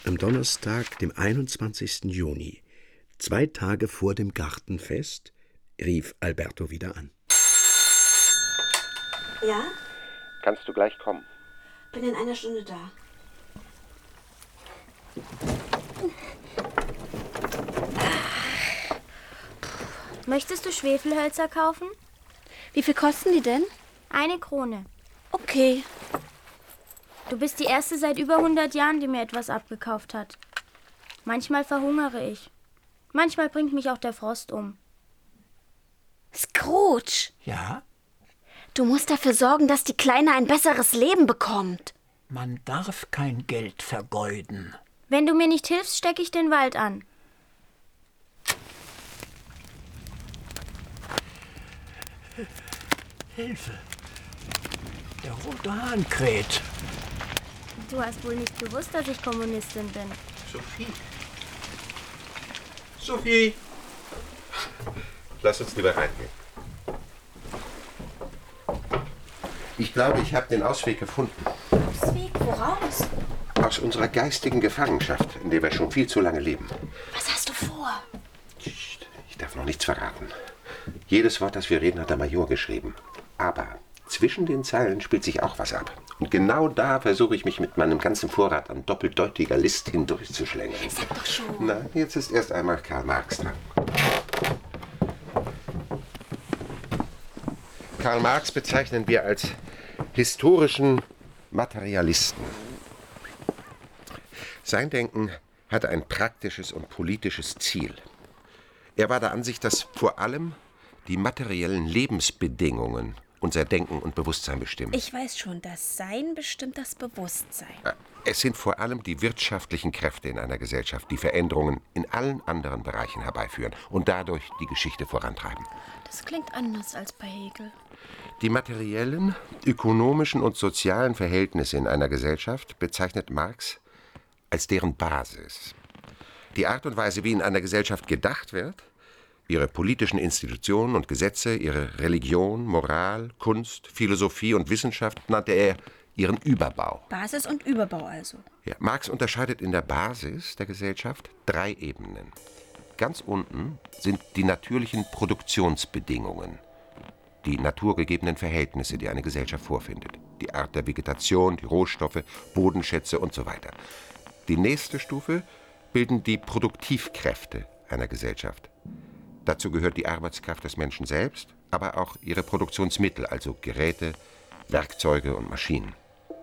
Am Donnerstag, dem 21. Juni, 2 Tage vor dem Gartenfest, rief Alberto wieder an. Ja? Kannst du gleich kommen? Bin in einer Stunde da. Möchtest du Schwefelhölzer kaufen? Wie viel kosten die denn? 1 Krone. Okay. Du bist die erste seit über 100 Jahren, die mir etwas abgekauft hat. Manchmal verhungere ich. Manchmal bringt mich auch der Frost um. Scrooge! Ja? Du musst dafür sorgen, dass die Kleine ein besseres Leben bekommt. Man darf kein Geld vergeuden. Wenn du mir nicht hilfst, stecke ich den Wald an. Hilfe! Der rote Hahn kräht. Du hast wohl nicht gewusst, dass ich Kommunistin bin. Sophie? Sophie! Lass uns lieber reingehen. Ich glaube, ich habe den Ausweg gefunden. Ausweg? Woraus? Aus unserer geistigen Gefangenschaft, in der wir schon viel zu lange leben. Was hast du vor? Psst, ich darf noch nichts verraten. Jedes Wort, das wir reden, hat der Major geschrieben. Aber zwischen den Zeilen spielt sich auch was ab. Und genau da versuche ich mich mit meinem ganzen Vorrat an doppeldeutiger List hindurchzuschlängeln. Sag doch schon. Na, jetzt ist erst einmal Karl Marx dran. Karl Marx bezeichnen wir als historischen Materialisten. Sein Denken hatte ein praktisches und politisches Ziel. Er war der Ansicht, dass vor allem die materiellen Lebensbedingungen unser Denken und Bewusstsein bestimmen. Ich weiß schon, das Sein bestimmt das Bewusstsein. Es sind vor allem die wirtschaftlichen Kräfte in einer Gesellschaft, die Veränderungen in allen anderen Bereichen herbeiführen und dadurch die Geschichte vorantreiben. Das klingt anders als bei Hegel. Die materiellen, ökonomischen und sozialen Verhältnisse in einer Gesellschaft bezeichnet Marx als deren Basis. Die Art und Weise, wie in einer Gesellschaft gedacht wird, ihre politischen Institutionen und Gesetze, ihre Religion, Moral, Kunst, Philosophie und Wissenschaft nannte er ihren Überbau. Basis und Überbau also. Ja, Marx unterscheidet in der Basis der Gesellschaft 3 Ebenen. Ganz unten sind die natürlichen Produktionsbedingungen, die naturgegebenen Verhältnisse, die eine Gesellschaft vorfindet. Die Art der Vegetation, die Rohstoffe, Bodenschätze und so weiter. Die nächste Stufe bilden die Produktivkräfte einer Gesellschaft. Dazu gehört die Arbeitskraft des Menschen selbst, aber auch ihre Produktionsmittel, also Geräte, Werkzeuge und Maschinen.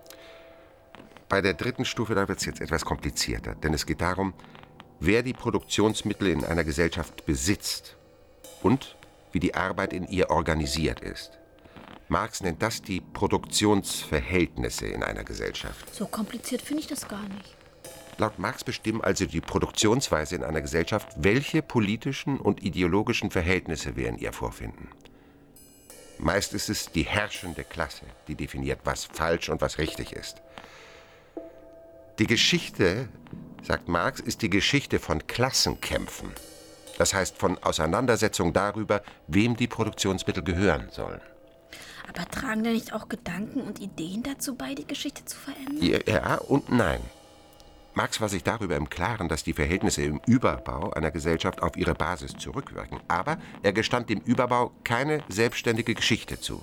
Bei der 3. Stufe, da wird es jetzt etwas komplizierter, denn es geht darum, wer die Produktionsmittel in einer Gesellschaft besitzt und wie die Arbeit in ihr organisiert ist. Marx nennt das die Produktionsverhältnisse in einer Gesellschaft. So kompliziert finde ich das gar nicht. Laut Marx bestimmen also die Produktionsweise in einer Gesellschaft, welche politischen und ideologischen Verhältnisse wir in ihr vorfinden. Meist ist es die herrschende Klasse, die definiert, was falsch und was richtig ist. Die Geschichte, sagt Marx, ist die Geschichte von Klassenkämpfen. Das heißt von Auseinandersetzungen darüber, wem die Produktionsmittel gehören sollen. Aber tragen da nicht auch Gedanken und Ideen dazu bei, die Geschichte zu verändern? Ja und nein. Marx war sich darüber im Klaren, dass die Verhältnisse im Überbau einer Gesellschaft auf ihre Basis zurückwirken. Aber er gestand dem Überbau keine selbstständige Geschichte zu.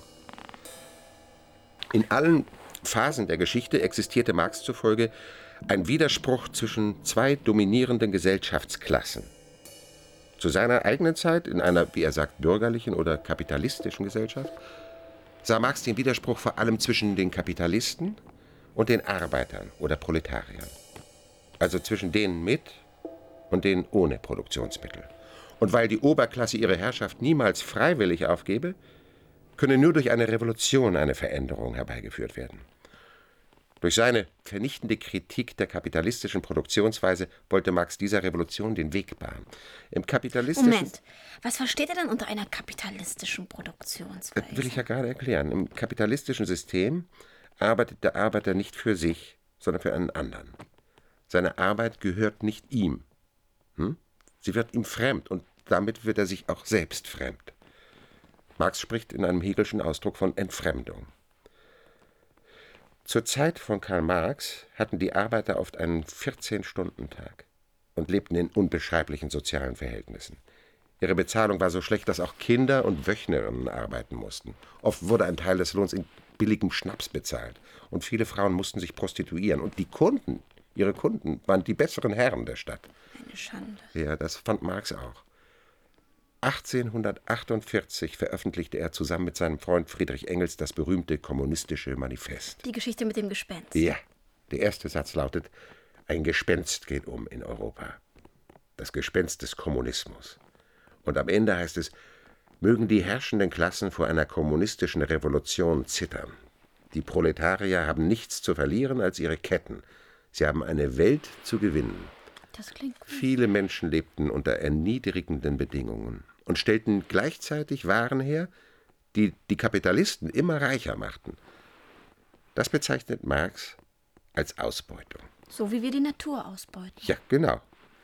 In allen Phasen der Geschichte existierte Marx zufolge ein Widerspruch zwischen 2 dominierenden Gesellschaftsklassen. Zu seiner eigenen Zeit, in einer, wie er sagt, bürgerlichen oder kapitalistischen Gesellschaft, sah Marx den Widerspruch vor allem zwischen den Kapitalisten und den Arbeitern oder Proletariern. Also zwischen denen mit und denen ohne Produktionsmittel. Und weil die Oberklasse ihre Herrschaft niemals freiwillig aufgebe, könne nur durch eine Revolution eine Veränderung herbeigeführt werden. Durch seine vernichtende Kritik der kapitalistischen Produktionsweise wollte Marx dieser Revolution den Weg bahnen. Im kapitalistischen... Moment, was versteht er denn unter einer kapitalistischen Produktionsweise? Das will ich ja gerade erklären. Im kapitalistischen System arbeitet der Arbeiter nicht für sich, sondern für einen anderen. Seine Arbeit gehört nicht ihm. Sie wird ihm fremd und damit wird er sich auch selbst fremd. Marx spricht in einem Hegelschen Ausdruck von Entfremdung. Zur Zeit von Karl Marx hatten die Arbeiter oft einen 14-Stunden-Tag und lebten in unbeschreiblichen sozialen Verhältnissen. Ihre Bezahlung war so schlecht, dass auch Kinder und Wöchnerinnen arbeiten mussten. Oft wurde ein Teil des Lohns in billigem Schnaps bezahlt. Und viele Frauen mussten sich prostituieren. Und ihre Kunden, waren die besseren Herren der Stadt. Eine Schande. Ja, das fand Marx auch. 1848 veröffentlichte er zusammen mit seinem Freund Friedrich Engels das berühmte Kommunistische Manifest. Die Geschichte mit dem Gespenst. Ja, der erste Satz lautet: Ein Gespenst geht um in Europa. Das Gespenst des Kommunismus. Und am Ende heißt es: Mögen die herrschenden Klassen vor einer kommunistischen Revolution zittern. Die Proletarier haben nichts zu verlieren als ihre Ketten. Sie haben eine Welt zu gewinnen. Das klingt gut. Viele Menschen lebten unter erniedrigenden Bedingungen und stellten gleichzeitig Waren her, die die Kapitalisten immer reicher machten. Das bezeichnet Marx als Ausbeutung. So wie wir die Natur ausbeuten. Ja, genau.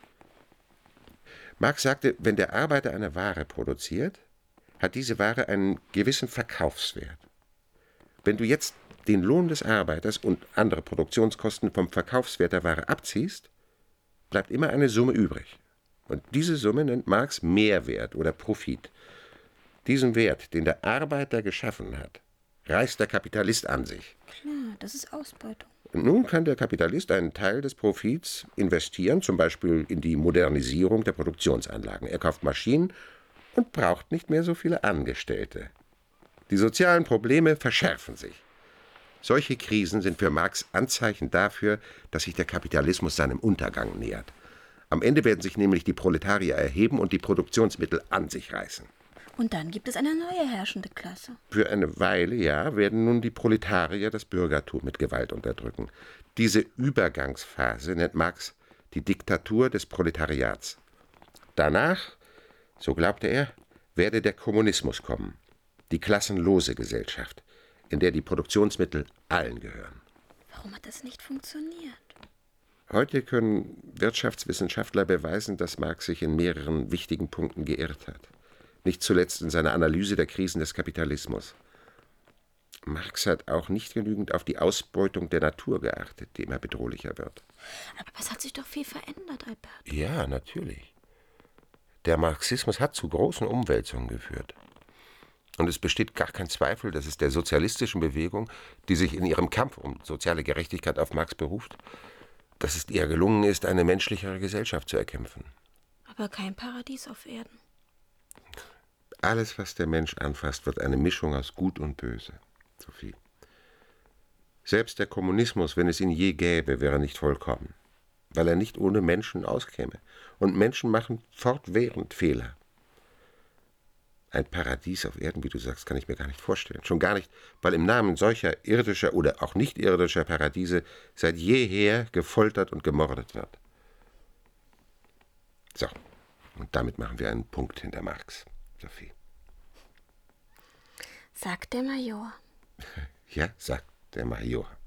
Marx sagte, wenn der Arbeiter eine Ware produziert, hat diese Ware einen gewissen Verkaufswert. Wenn du jetzt den Lohn des Arbeiters und andere Produktionskosten vom Verkaufswert der Ware abziehst, bleibt immer eine Summe übrig. Und diese Summe nennt Marx Mehrwert oder Profit. Diesen Wert, den der Arbeiter geschaffen hat, reißt der Kapitalist an sich. Klar, das ist Ausbeutung. Und nun kann der Kapitalist einen Teil des Profits investieren, zum Beispiel in die Modernisierung der Produktionsanlagen. Er kauft Maschinen und braucht nicht mehr so viele Angestellte. Die sozialen Probleme verschärfen sich. Solche Krisen sind für Marx Anzeichen dafür, dass sich der Kapitalismus seinem Untergang nähert. Am Ende werden sich nämlich die Proletarier erheben und die Produktionsmittel an sich reißen. Und dann gibt es eine neue herrschende Klasse. Für eine Weile, ja, werden nun die Proletarier das Bürgertum mit Gewalt unterdrücken. Diese Übergangsphase nennt Marx die Diktatur des Proletariats. Danach, so glaubte er, werde der Kommunismus kommen, die klassenlose Gesellschaft, in der die Produktionsmittel allen gehören. Warum hat das nicht funktioniert? Heute können Wirtschaftswissenschaftler beweisen, dass Marx sich in mehreren wichtigen Punkten geirrt hat. Nicht zuletzt in seiner Analyse der Krisen des Kapitalismus. Marx hat auch nicht genügend auf die Ausbeutung der Natur geachtet, die immer bedrohlicher wird. Aber es hat sich doch viel verändert, Albert. Ja, natürlich. Der Marxismus hat zu großen Umwälzungen geführt. Und es besteht gar kein Zweifel, dass es der sozialistischen Bewegung, die sich in ihrem Kampf um soziale Gerechtigkeit auf Marx beruft, dass es ihr gelungen ist, eine menschlichere Gesellschaft zu erkämpfen. Aber kein Paradies auf Erden. Alles, was der Mensch anfasst, wird eine Mischung aus Gut und Böse, Sophie. Selbst der Kommunismus, wenn es ihn je gäbe, wäre nicht vollkommen, weil er nicht ohne Menschen auskäme. Und Menschen machen fortwährend Fehler. Ein Paradies auf Erden, wie du sagst, kann ich mir gar nicht vorstellen. Schon gar nicht, weil im Namen solcher irdischer oder auch nicht irdischer Paradiese seit jeher gefoltert und gemordet wird. So, und damit machen wir einen Punkt hinter Marx, Sophie. Sagt der Major. Ja, sagt der Major.